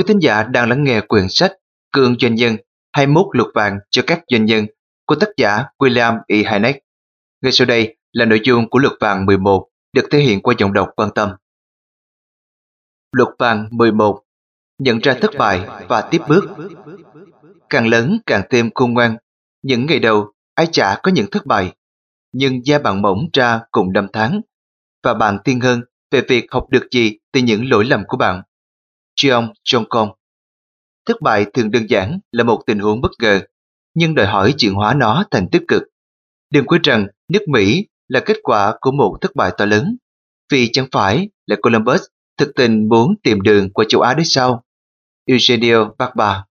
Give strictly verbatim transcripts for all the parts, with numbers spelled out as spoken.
Quý thính giả đang lắng nghe quyển sách Cương Doanh nhân hai mươi mốt luật vàng cho các doanh nhân của tác giả William E. Hynek. Ngay sau đây là nội dung của luật vàng mười một được thể hiện qua giọng đọc quan tâm. Luật vàng mười một. Nhận ra thất bại và tiếp bước. Càng lớn càng thêm khôn ngoan. Những ngày đầu, ai chả có những thất bại. Nhưng da bạn mỏng ra cùng năm tháng. Và bạn tiên hơn về việc học được gì từ những lỗi lầm của bạn. Jeong Jong-con. Thất bại thường đơn giản là một tình huống bất ngờ, nhưng đòi hỏi chuyển hóa nó thành tích cực. Đừng quên rằng nước Mỹ là kết quả của một thất bại to lớn, vì chẳng phải là Columbus thực tình muốn tìm đường qua châu Á đấy sao? Eugenio Barba.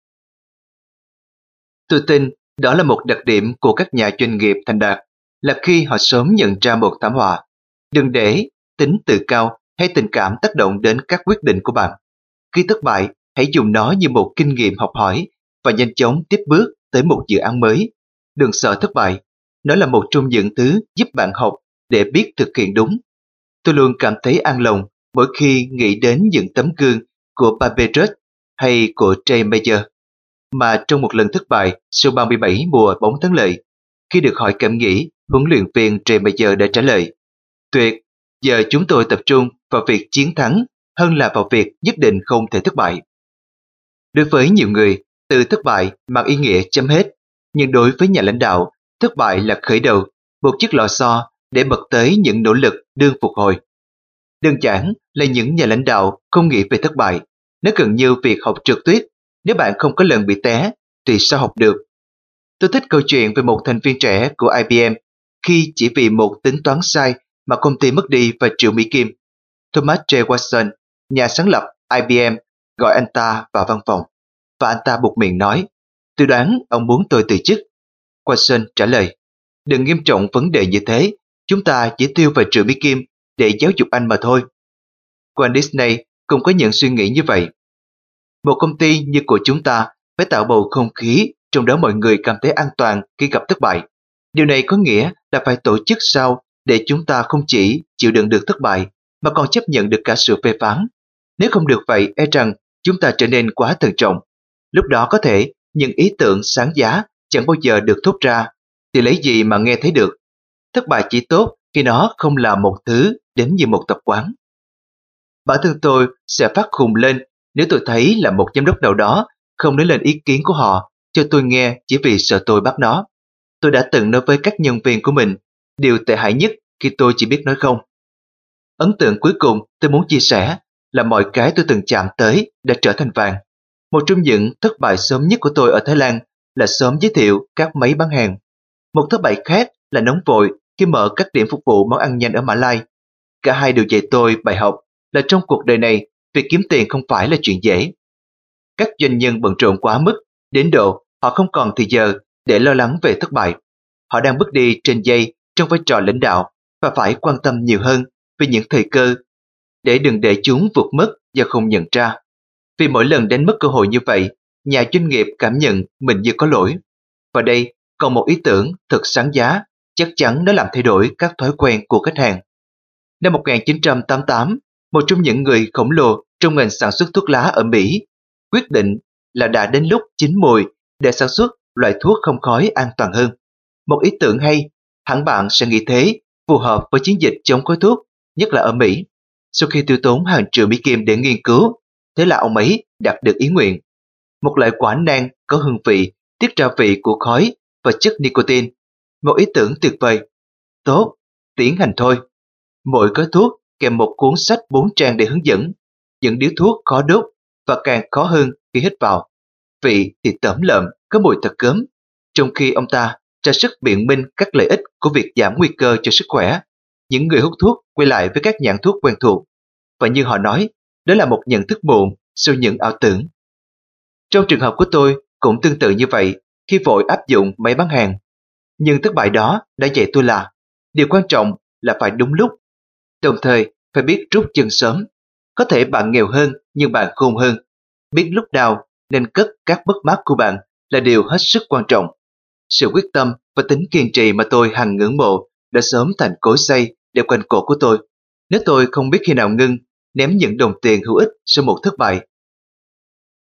Tôi tin đó là một đặc điểm của các nhà doanh nghiệp thành đạt, là khi họ sớm nhận ra một thảm họa. Đừng để tính tự cao hay tình cảm tác động đến các quyết định của bạn. Khi thất bại, hãy dùng nó như một kinh nghiệm học hỏi và nhanh chóng tiếp bước tới một dự án mới. Đừng sợ thất bại. Nó là một trong những thứ giúp bạn học để biết thực hiện đúng. Tôi luôn cảm thấy an lòng mỗi khi nghĩ đến những tấm gương của Babe hay của Jay Mayer, mà trong một lần thất bại sau ba mươi bảy mùa bóng thắng lợi, khi được hỏi cảm nghĩ, huấn luyện viên Jay Mayer đã trả lời: "Tuyệt, giờ chúng tôi tập trung vào việc chiến thắng hơn là vào việc nhất định không thể thất bại." Đối với nhiều người, từ thất bại mang ý nghĩa chấm hết, nhưng đối với nhà lãnh đạo, thất bại là khởi đầu, một chiếc lò xo để bật tới những nỗ lực đương phục hồi. Đơn giản là những nhà lãnh đạo không nghĩ về thất bại. Nó gần như việc học trượt tuyết, nếu bạn không có lần bị té thì sao học được? Tôi thích câu chuyện về một thành viên trẻ của I B M khi chỉ vì một tính toán sai mà công ty mất đi vài triệu Mỹ Kim. Thomas J. Watson, nhà sáng lập I B M, gọi anh ta vào văn phòng, và anh ta buột miệng nói: "Tôi đoán ông muốn tôi từ chức." Watson trả lời: "Đừng nghiêm trọng vấn đề như thế, chúng ta chỉ tiêu vài triệu Mỹ Kim để giáo dục anh mà thôi." Walt Disney cũng có những suy nghĩ như vậy. Một công ty như của chúng ta phải tạo bầu không khí trong đó mọi người cảm thấy an toàn khi gặp thất bại. Điều này có nghĩa là phải tổ chức sao để chúng ta không chỉ chịu đựng được thất bại mà còn chấp nhận được cả sự phê phán. Nếu không được vậy, e rằng chúng ta trở nên quá thận trọng. Lúc đó có thể những ý tưởng sáng giá chẳng bao giờ được thốt ra, thì lấy gì mà nghe thấy được. Thất bại chỉ tốt khi nó không là một thứ đến như một tập quán. Bản thân tôi sẽ phát khùng lên nếu tôi thấy là một giám đốc nào đó không nói lên ý kiến của họ cho tôi nghe chỉ vì sợ tôi bắt nó. Tôi đã từng nói với các nhân viên của mình, điều tệ hại nhất khi tôi chỉ biết nói không. Ấn tượng cuối cùng tôi muốn chia sẻ là mọi cái tôi từng chạm tới đã trở thành vàng. Một trong những thất bại sớm nhất của tôi ở Thái Lan là sớm giới thiệu các máy bán hàng. Một thất bại khác là nóng vội khi mở các điểm phục vụ món ăn nhanh ở Mã Lai. Cả hai đều dạy tôi bài học là trong cuộc đời này, việc kiếm tiền không phải là chuyện dễ. Các doanh nhân bận rộn quá mức, đến độ họ không còn thời giờ để lo lắng về thất bại. Họ đang bước đi trên dây trong vai trò lãnh đạo và phải quan tâm nhiều hơn về những thời cơ để đừng để chúng vụt mất do không nhận ra. Vì mỗi lần đánh mất cơ hội như vậy, nhà doanh nghiệp cảm nhận mình như có lỗi. Và đây còn một ý tưởng thật sáng giá, chắc chắn nó làm thay đổi các thói quen của khách hàng. Năm một nghìn chín trăm tám mươi tám, một trong những người khổng lồ trong ngành sản xuất thuốc lá ở Mỹ quyết định là đã đến lúc chín mùi để sản xuất loại thuốc không khói an toàn hơn. Một ý tưởng hay, hẳn bạn sẽ nghĩ thế, phù hợp với chiến dịch chống khói thuốc, nhất là ở Mỹ. Sau khi tiêu tốn hàng triệu Mỹ Kim để nghiên cứu, thế là ông ấy đạt được ý nguyện. Một loại quả nang có hương vị, tiết ra vị của khói và chất nicotine. Một ý tưởng tuyệt vời. Tốt, tiến hành thôi. Mỗi gói thuốc kèm một cuốn sách bốn trang để hướng dẫn. Những điếu thuốc khó đốt và càng khó hơn khi hít vào. Vị thì tởm lợm, có mùi thật gớm. Trong khi ông ta ra sức biện minh các lợi ích của việc giảm nguy cơ cho sức khỏe, những người hút thuốc quay lại với các nhãn thuốc quen thuộc. Và như họ nói, đó là một nhận thức muộn sau những ảo tưởng. Trong trường hợp của tôi cũng tương tự như vậy khi vội áp dụng máy bán hàng. Nhưng thất bại đó đã dạy tôi là điều quan trọng là phải đúng lúc, đồng thời phải biết rút chân sớm. Có thể bạn nghèo hơn nhưng bạn khôn hơn. Biết lúc nào nên cất các mất mát của bạn là điều hết sức quan trọng. Sự quyết tâm và tính kiên trì mà tôi hằng ngưỡng mộ đã sớm thành cối xay đeo quanh cổ của tôi. Nếu tôi không biết khi nào ngưng ném những đồng tiền hữu ích sau một thất bại.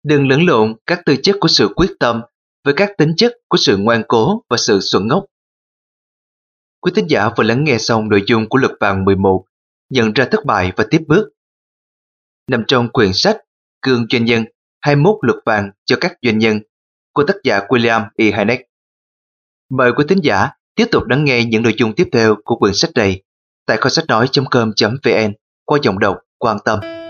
Đừng lẫn lộn các tư chất của sự quyết tâm với các tính chất của sự ngoan cố và sự xuẩn ngốc. Quý thính giả vừa lắng nghe xong nội dung của Luật vàng mười một, nhận ra thất bại và tiếp bước, nằm trong quyển sách Gương Doanh nhân hai mươi mốt luật vàng cho các doanh nhân của tác giả William E. Hynek. Mời quý thính giả tiếp tục lắng nghe những nội dung tiếp theo của quyển sách này tại kho sách nói chấm com chấm vn qua giọng đọc Quan Tâm.